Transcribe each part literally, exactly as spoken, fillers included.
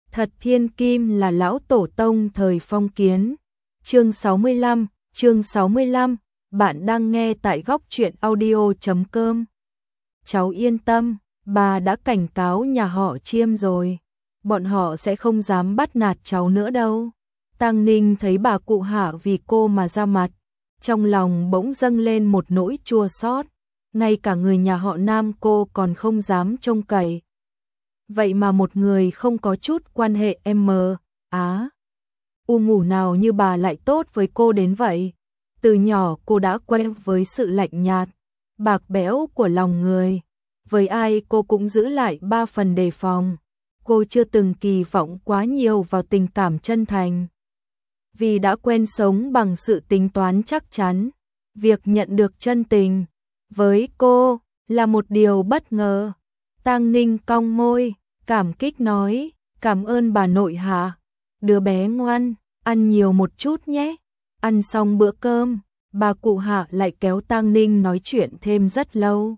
Thật thiên kim là lão tổ tông thời phong kiến. Chương sáu mươi lăm, chương sáu mươi lăm, bạn đang nghe tại góc truyện audio chấm com. Cháu yên tâm, bà đã cảnh cáo nhà họ Chiêm rồi. Bọn họ sẽ không dám bắt nạt cháu nữa đâu. Tang Ninh thấy bà cụ Hạ vì cô mà ra mặt, trong lòng bỗng dâng lên một nỗi chua xót. Ngay cả người nhà họ Nam cô còn không dám trông cậy. Vậy mà một người không có chút quan hệ em á u ngủ nào như bà lại tốt với cô đến vậy. Từ nhỏ cô đã quen với sự lạnh nhạt, bạc bẽo của lòng người. Với ai cô cũng giữ lại ba phần đề phòng. Cô chưa từng kỳ vọng quá nhiều vào tình cảm chân thành. Vì đã quen sống bằng sự tính toán chắc chắn, việc nhận được chân tình với cô là một điều bất ngờ. Tang Ninh cong môi, cảm kích nói, cảm ơn bà nội Hạ. Đứa bé ngoan, ăn nhiều một chút nhé. Ăn xong bữa cơm, bà cụ Hạ lại kéo Tang Ninh nói chuyện thêm rất lâu.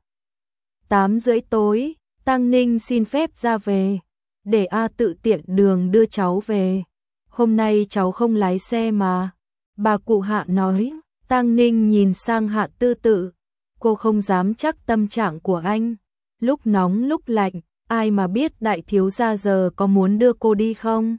Tám rưỡi tối, Tang Ninh xin phép ra về, để A tự tiện đường đưa cháu về. Hôm nay cháu không lái xe mà. Bà cụ Hạ nói. Tang Ninh nhìn sang Hạ Tư Tự. Cô không dám chắc tâm trạng của anh. Lúc nóng lúc lạnh, ai mà biết đại thiếu gia giờ có muốn đưa cô đi không?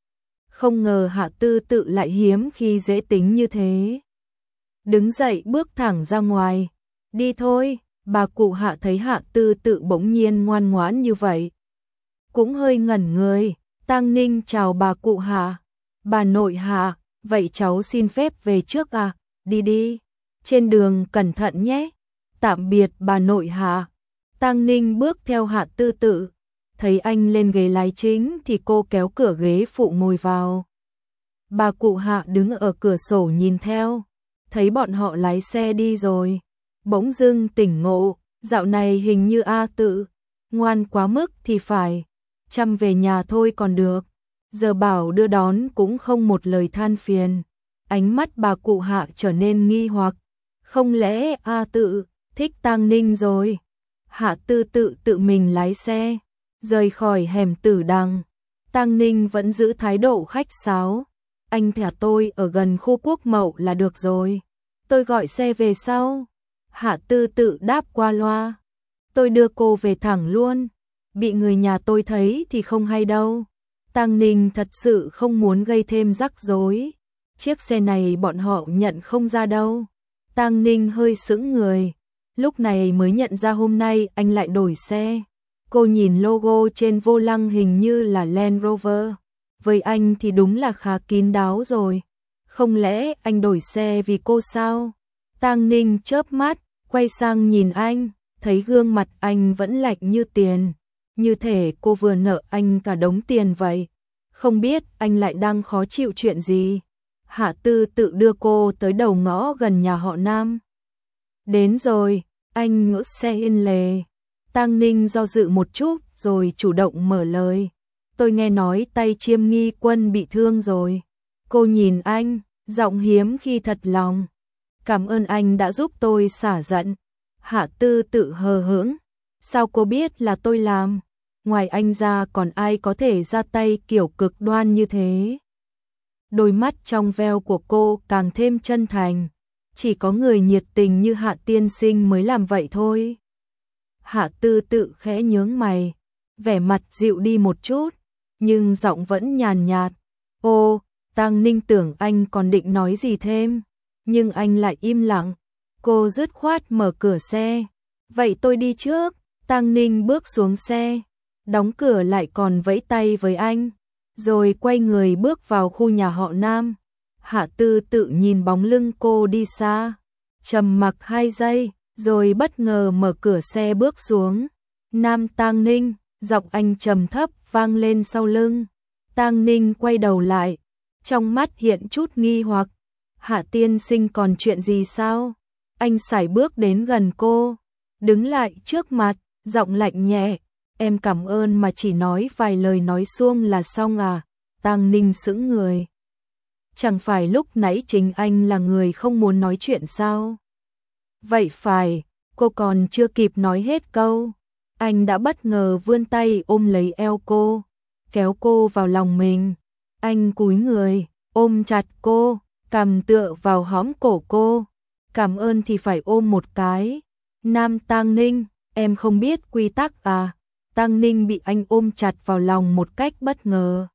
Không ngờ Hạ Tư Tự lại hiếm khi dễ tính như thế. Đứng dậy bước thẳng ra ngoài. Đi thôi. Bà cụ Hạ thấy Hạ Tư Tự bỗng nhiên ngoan ngoãn như vậy, cũng hơi ngẩn người. Tang Ninh chào bà cụ Hạ. Bà nội Hạ, vậy cháu xin phép về trước à? Đi đi, trên đường cẩn thận nhé. Tạm biệt bà nội Hạ. Tang Ninh bước theo Hạ Tư Tự. Thấy anh lên ghế lái chính thì cô kéo cửa ghế phụ ngồi vào. Bà cụ Hạ đứng ở cửa sổ nhìn theo. Thấy bọn họ lái xe đi rồi, bỗng dưng tỉnh ngộ. Dạo này hình như A Tự ngoan quá mức thì phải. Chăm về nhà thôi còn được. Giờ bảo đưa đón cũng không một lời than phiền. Ánh mắt bà cụ Hạ trở nên nghi hoặc. Không lẽ A Tự thích Tang Ninh rồi? Hạ Tư Tự tự mình lái xe rời khỏi hẻm Tử Đằng. Tang Ninh vẫn giữ thái độ khách sáo. Anh thả tôi ở gần khu Quốc Mậu là được rồi. Tôi gọi xe về sau. Hạ Tư Tự đáp qua loa. Tôi đưa cô về thẳng luôn. Bị người nhà tôi thấy thì không hay đâu. Tang Ninh thật sự không muốn gây thêm rắc rối. Chiếc xe này bọn họ nhận không ra đâu. Tang Ninh hơi sững người. Lúc này mới nhận ra hôm nay anh lại đổi xe. Cô nhìn logo trên vô lăng hình như là Land Rover. Với anh thì đúng là khá kín đáo rồi. Không lẽ anh đổi xe vì cô sao? Tang Ninh chớp mắt, quay sang nhìn anh. Thấy gương mặt anh vẫn lạnh như tiền. Như thể cô vừa nợ anh cả đống tiền vậy. Không biết anh lại đang khó chịu chuyện gì. Hạ Tư Tự đưa cô tới đầu ngõ gần nhà họ Nam. Đến rồi, anh ngỡ xe yên lề. Tang Ninh do dự một chút rồi chủ động mở lời. Tôi nghe nói tay Chiêm Nghi Quân bị thương rồi. Cô nhìn anh, giọng hiếm khi thật lòng. Cảm ơn anh đã giúp tôi xả giận. Hạ Tư Tự hờ hững. Sao cô biết là tôi làm? Ngoài anh ra còn ai có thể ra tay kiểu cực đoan như thế? Đôi mắt trong veo của cô càng thêm chân thành. Chỉ có người nhiệt tình như Hạ tiên sinh mới làm vậy thôi. Hạ Tư Tự khẽ nhướng mày, vẻ mặt dịu đi một chút, nhưng giọng vẫn nhàn nhạt. Ô, Tang Ninh tưởng anh còn định nói gì thêm, nhưng anh lại im lặng. Cô dứt khoát mở cửa xe. Vậy tôi đi trước. Tang Ninh bước xuống xe, đóng cửa lại còn vẫy tay với anh, rồi quay người bước vào khu nhà họ Nam. Hạ Tư Tự nhìn bóng lưng cô đi xa, trầm mặc hai giây, rồi bất ngờ mở cửa xe bước xuống. Nam Tang Ninh, giọng anh trầm thấp vang lên sau lưng. Tang Ninh quay đầu lại, trong mắt hiện chút nghi hoặc. Hạ tiên sinh còn chuyện gì sao? Anh sải bước đến gần cô, đứng lại trước mặt, giọng lạnh nhẹ. Em cảm ơn mà chỉ nói vài lời nói suông là xong à? Tang Ninh sững người. Chẳng phải lúc nãy chính anh là người không muốn nói chuyện sao? Vậy phải, cô còn chưa kịp nói hết câu. Anh đã bất ngờ vươn tay ôm lấy eo cô. kéo cô vào lòng mình. Anh cúi người, ôm chặt cô, cằm tựa vào hõm cổ cô. Cảm ơn thì phải ôm một cái. Nam Tang Ninh, em không biết quy tắc à? Tang Ninh bị anh ôm chặt vào lòng một cách bất ngờ.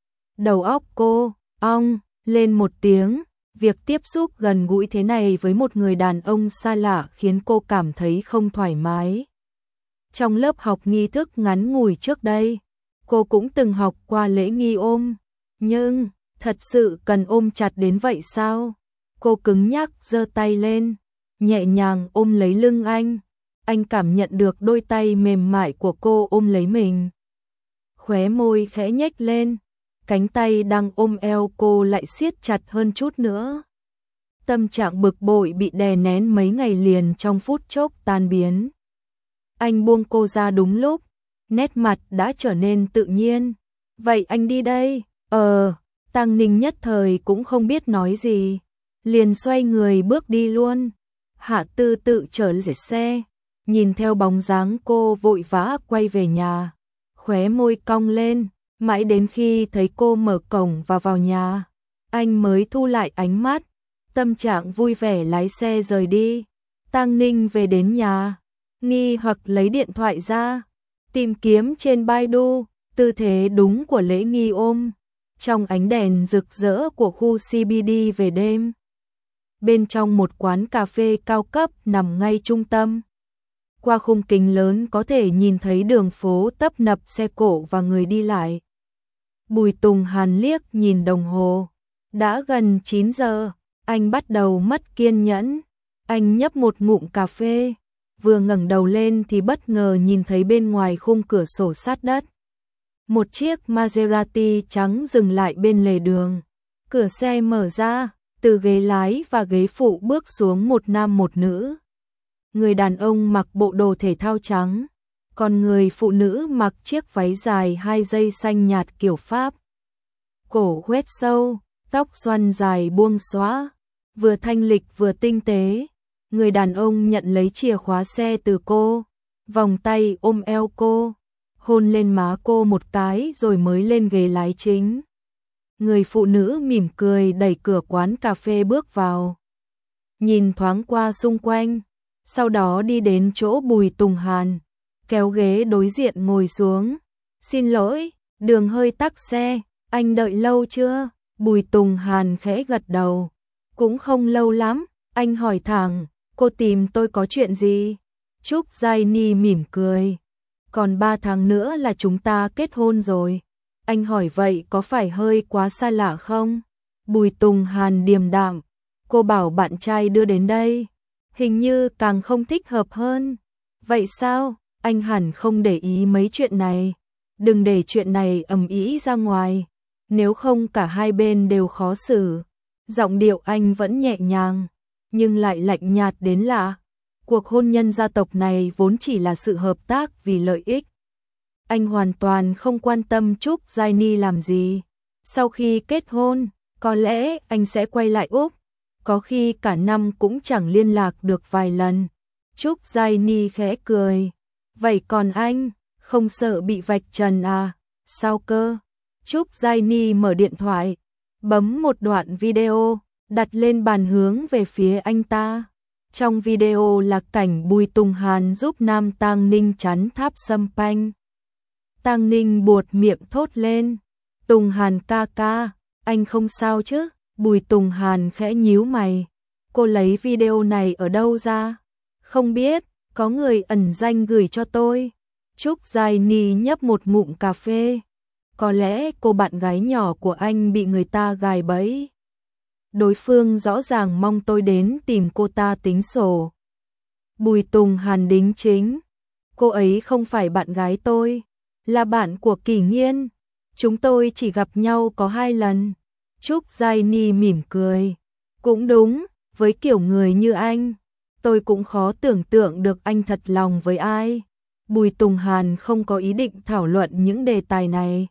Đầu óc cô, ong, lên một tiếng. Việc tiếp xúc gần gũi thế này với một người đàn ông xa lạ khiến cô cảm thấy không thoải mái. Trong lớp học nghi thức ngắn ngủi trước đây, cô cũng từng học qua lễ nghi ôm. Nhưng, thật sự cần ôm chặt đến vậy sao? Cô cứng nhắc giơ tay lên, nhẹ nhàng ôm lấy lưng anh. Anh cảm nhận được đôi tay mềm mại của cô ôm lấy mình. Khóe môi khẽ nhếch lên, cánh tay đang ôm eo cô lại siết chặt hơn chút nữa. Tâm trạng bực bội bị đè nén mấy ngày liền trong phút chốc tan biến. Anh buông cô ra đúng lúc, nét mặt đã trở nên tự nhiên. Vậy anh đi đây. Ờ, Tang Ninh nhất thời cũng không biết nói gì, liền xoay người bước đi luôn. Hạ Tư tự trở lại xe, nhìn theo bóng dáng cô vội vã quay về nhà, khóe môi cong lên, mãi đến khi thấy cô mở cổng và vào nhà, anh mới thu lại ánh mắt, tâm trạng vui vẻ lái xe rời đi. Tang Ninh về đến nhà, nghi hoặc lấy điện thoại ra, tìm kiếm trên Baidu, tư thế đúng của lễ nghi ôm, trong ánh đèn rực rỡ của khu xê bê đê về đêm. Bên trong một quán cà phê cao cấp nằm ngay trung tâm. Qua khung kính lớn có thể nhìn thấy đường phố tấp nập xe cộ và người đi lại. Bùi Tùng Hàn liếc nhìn đồng hồ. Đã gần chín giờ, anh bắt đầu mất kiên nhẫn. Anh nhấp một ngụm cà phê, vừa ngẩng đầu lên thì bất ngờ nhìn thấy bên ngoài khung cửa sổ sát đất. Một chiếc Maserati trắng dừng lại bên lề đường. Cửa xe mở ra, từ ghế lái và ghế phụ bước xuống một nam một nữ. Người đàn ông mặc bộ đồ thể thao trắng, còn người phụ nữ mặc chiếc váy dài hai dây xanh nhạt kiểu Pháp. Cổ khoét sâu, tóc xoăn dài buông xõa, vừa thanh lịch vừa tinh tế. Người đàn ông nhận lấy chìa khóa xe từ cô, vòng tay ôm eo cô, hôn lên má cô một cái rồi mới lên ghế lái chính. Người phụ nữ mỉm cười đẩy cửa quán cà phê bước vào, nhìn thoáng qua xung quanh, sau đó đi đến chỗ Bùi Tùng Hàn, kéo ghế đối diện ngồi xuống. Xin lỗi, đường hơi tắc xe, anh đợi lâu chưa? Bùi Tùng Hàn khẽ gật đầu. Cũng không lâu lắm, anh hỏi thẳng, cô tìm tôi có chuyện gì? Trúc Giai Ni mỉm cười. Còn ba tháng nữa là chúng ta kết hôn rồi. Anh hỏi vậy có phải hơi quá xa lạ không? Bùi Tùng Hàn điềm đạm. Cô bảo bạn trai đưa đến đây. Hình như càng không thích hợp hơn. Vậy sao? Anh hẳn không để ý mấy chuyện này. Đừng để chuyện này ầm ĩ ra ngoài. Nếu không cả hai bên đều khó xử. Giọng điệu anh vẫn nhẹ nhàng, nhưng lại lạnh nhạt đến lạ. Cuộc hôn nhân gia tộc này vốn chỉ là sự hợp tác vì lợi ích. Anh hoàn toàn không quan tâm Trúc Giai Ni làm gì. Sau khi kết hôn, có lẽ anh sẽ quay lại Úc. Có khi cả năm cũng chẳng liên lạc được vài lần. Trúc Giai Ni khẽ cười. Vậy còn anh, không sợ bị vạch trần à? Sao cơ? Trúc Giai Ni mở điện thoại, bấm một đoạn video, đặt lên bàn hướng về phía anh ta. Trong video là cảnh Bùi Tùng Hàn giúp Nam Tang Ninh chắn tháp sâm panh. Tang Ninh buột miệng thốt lên. Tùng Hàn ca ca, anh không sao chứ? Bùi Tùng Hàn khẽ nhíu mày. Cô lấy video này ở đâu ra? Không biết, có người ẩn danh gửi cho tôi. Trúc Giai Ni nhấp một ngụm cà phê. Có lẽ cô bạn gái nhỏ của anh bị người ta gài bẫy. Đối phương rõ ràng mong tôi đến tìm cô ta tính sổ. Bùi Tùng Hàn đính chính. Cô ấy không phải bạn gái tôi, là bạn của Kỷ Nghiên. Chúng tôi chỉ gặp nhau có hai lần. Trúc Giai Ni mỉm cười. Cũng đúng, với kiểu người như anh, tôi cũng khó tưởng tượng được anh thật lòng với ai. Bùi Tùng Hàn không có ý định thảo luận những đề tài này.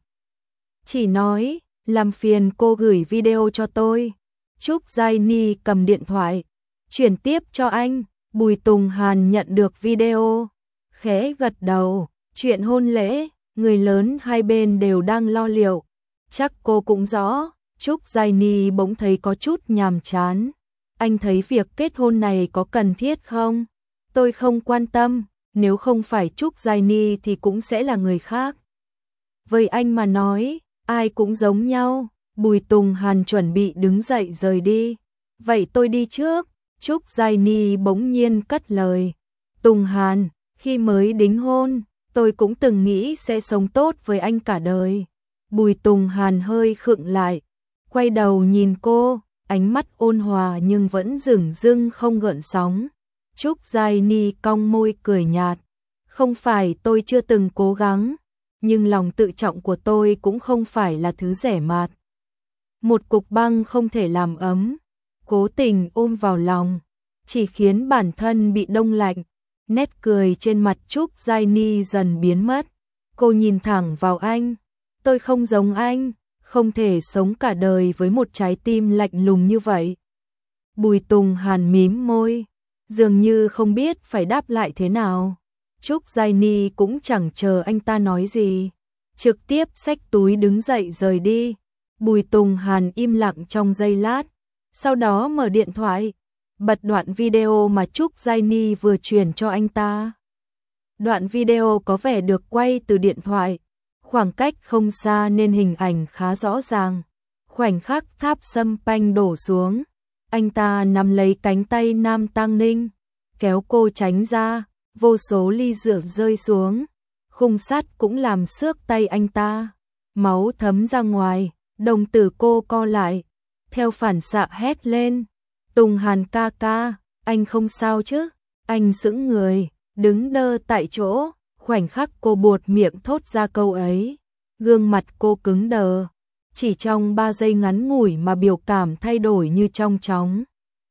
Chỉ nói, làm phiền cô gửi video cho tôi. Trúc Giai Ni cầm điện thoại, chuyển tiếp cho anh. Bùi Tùng Hàn nhận được video, khẽ gật đầu. Chuyện hôn lễ, Người lớn hai bên đều đang lo liệu. Chắc cô cũng rõ, Trúc Giai Ni bỗng thấy có chút nhàm chán. Anh thấy việc kết hôn này có cần thiết không? Tôi không quan tâm, nếu không phải Trúc Giai Ni thì cũng sẽ là người khác. Với anh mà nói, ai cũng giống nhau. Bùi Tùng Hàn chuẩn bị đứng dậy rời đi. Vậy tôi đi trước. Trúc Giai Ni bỗng nhiên cất lời. Tùng Hàn, khi mới đính hôn, tôi cũng từng nghĩ sẽ sống tốt với anh cả đời. Bùi Tùng Hàn hơi khựng lại, quay đầu nhìn cô, ánh mắt ôn hòa nhưng vẫn dửng dưng không gợn sóng. Trúc Giai Ni cong môi cười nhạt. Không phải tôi chưa từng cố gắng, nhưng lòng tự trọng của tôi cũng không phải là thứ rẻ mạt. Một cục băng không thể làm ấm, cố tình ôm vào lòng, chỉ khiến bản thân bị đông lạnh. Nét cười trên mặt Trúc Giai Ni dần biến mất. Cô nhìn thẳng vào anh. Tôi không giống anh, không thể sống cả đời với một trái tim lạnh lùng như vậy. Bùi Tùng Hàn mím môi, dường như không biết phải đáp lại thế nào. Trúc Giai Ni cũng chẳng chờ anh ta nói gì, trực tiếp xách túi đứng dậy rời đi. Bùi Tùng Hàn im lặng trong giây lát, sau đó mở điện thoại, bật đoạn video mà Trúc Giai Ni vừa truyền cho anh ta. Đoạn video có vẻ được quay từ điện thoại, khoảng cách không xa nên hình ảnh khá rõ ràng. Khoảnh khắc tháp sâm panh đổ xuống, anh ta nắm lấy cánh tay Nam Tăng Ninh, kéo cô tránh ra, vô số ly rượu rơi xuống. Khung sắt cũng làm xước tay anh ta, máu thấm ra ngoài, đồng tử cô co lại, theo phản xạ hét lên. Tùng Hàn ca ca, anh không sao chứ? Anh sững người, đứng đơ tại chỗ, khoảnh khắc cô buột miệng thốt ra câu ấy. Gương mặt cô cứng đờ, chỉ trong ba giây ngắn ngủi mà biểu cảm thay đổi như trong chóng.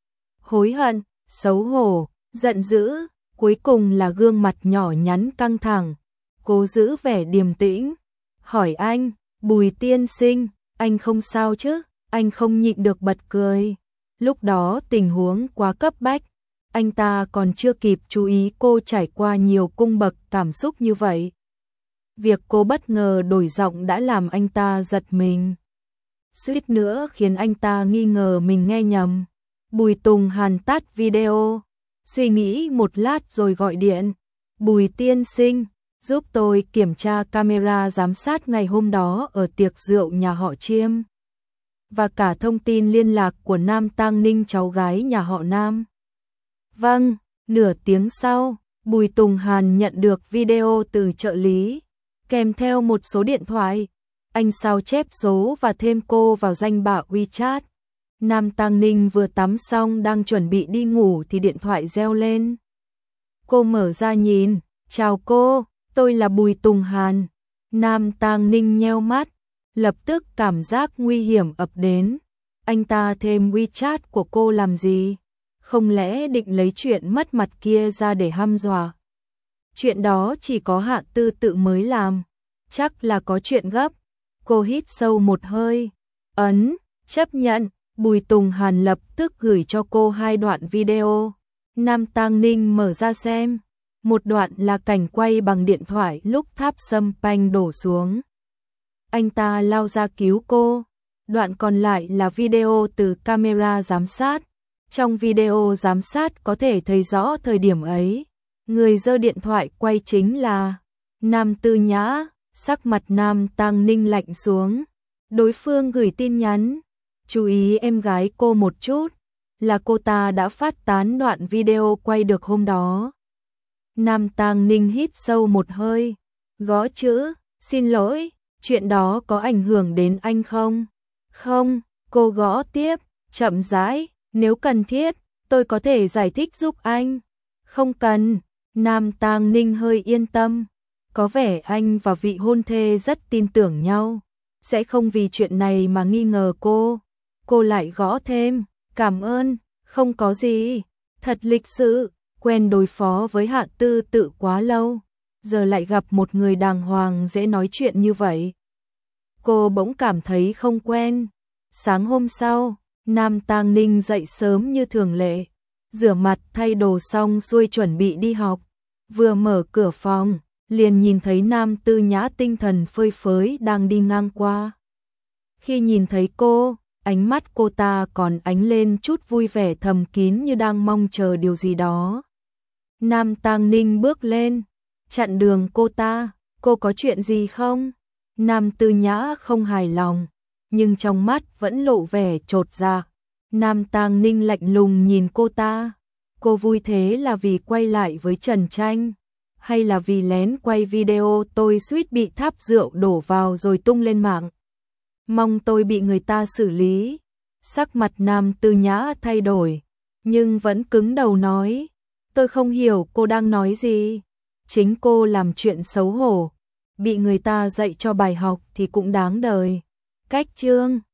Hối hận, xấu hổ, giận dữ, cuối cùng là gương mặt nhỏ nhắn căng thẳng. Cô giữ vẻ điềm tĩnh, hỏi anh, Bùi tiên sinh, anh không sao chứ? Anh không nhịn được bật cười. Lúc đó tình huống quá cấp bách, anh ta còn chưa kịp chú ý cô trải qua nhiều cung bậc cảm xúc như vậy. Việc cô bất ngờ đổi giọng đã làm anh ta giật mình, suýt nữa khiến anh ta nghi ngờ mình nghe nhầm. Bùi Tùng Hàn tắt video, suy nghĩ một lát rồi gọi điện. Bùi tiên sinh, giúp tôi kiểm tra camera giám sát ngày hôm đó ở tiệc rượu nhà họ Chiêm, và cả thông tin liên lạc của Nam Tăng Ninh cháu gái nhà họ Nam. Vâng, nửa tiếng sau, Bùi Tùng Hàn nhận được video từ trợ lý, kèm theo một số điện thoại. Anh sao chép số và thêm cô vào danh bạ WeChat. Nam Tăng Ninh vừa tắm xong đang chuẩn bị đi ngủ thì điện thoại reo lên. Cô mở ra nhìn, chào cô, tôi là Bùi Tùng Hàn. Nam Tăng Ninh nheo mắt, lập tức cảm giác nguy hiểm ập đến. Anh ta thêm WeChat của cô làm gì? Không lẽ định lấy chuyện mất mặt kia ra để hăm dọa? Chuyện đó chỉ có Hạ Tư Tự mới làm, chắc là có chuyện gấp. Cô hít sâu một hơi, ấn, chấp nhận. Bùi Tùng Hàn lập tức gửi cho cô hai đoạn video. Nam Tăng Ninh mở ra xem. Một đoạn là cảnh quay bằng điện thoại lúc tháp sâm panh đổ xuống. Anh ta lao ra cứu cô. Đoạn còn lại là video từ camera giám sát. Trong video giám sát có thể thấy rõ thời điểm ấy, người giơ điện thoại quay chính là Nam Tư Nhã. Sắc mặt Nam Tăng Ninh lạnh xuống. Đối phương gửi tin nhắn, chú ý em gái cô một chút, là cô ta đã phát tán đoạn video quay được hôm đó. Nam Tăng Ninh hít sâu một hơi, gõ chữ, xin lỗi, chuyện đó có ảnh hưởng đến anh không? Không, cô gõ tiếp, chậm rãi, nếu cần thiết, tôi có thể giải thích giúp anh. Không cần. Nam Tăng Ninh hơi yên tâm, có vẻ anh và vị hôn thê rất tin tưởng nhau, sẽ không vì chuyện này mà nghi ngờ cô. Cô lại gõ thêm, cảm ơn, không có gì, thật lịch sự, quen đối phó với Hạ Tư Tự quá lâu, giờ lại gặp một người đàng hoàng dễ nói chuyện như vậy. Cô bỗng cảm thấy không quen. Sáng hôm sau, Nam Tăng Ninh dậy sớm như thường lệ, rửa mặt thay đồ xong xuôi chuẩn bị đi học. Vừa mở cửa phòng, liền nhìn thấy Nam Tư Nhã tinh thần phơi phới đang đi ngang qua. Khi nhìn thấy cô, ánh mắt cô ta còn ánh lên chút vui vẻ thầm kín như đang mong chờ điều gì đó. Nam Tang Ninh bước lên, chặn đường cô ta, cô có chuyện gì không? Nam Tư Nhã không hài lòng, nhưng trong mắt vẫn lộ vẻ chột dạ. Nam Tang Ninh lạnh lùng nhìn cô ta, cô vui thế là vì quay lại với Trần Tranh, hay là vì lén quay video tôi suýt bị tháp rượu đổ vào rồi tung lên mạng? Mong tôi bị người ta xử lý. Sắc mặt Nam Tư Nhã thay đổi, nhưng vẫn cứng đầu nói, tôi không hiểu cô đang nói gì. Chính cô làm chuyện xấu hổ, bị người ta dạy cho bài học thì cũng đáng đời. Cách chương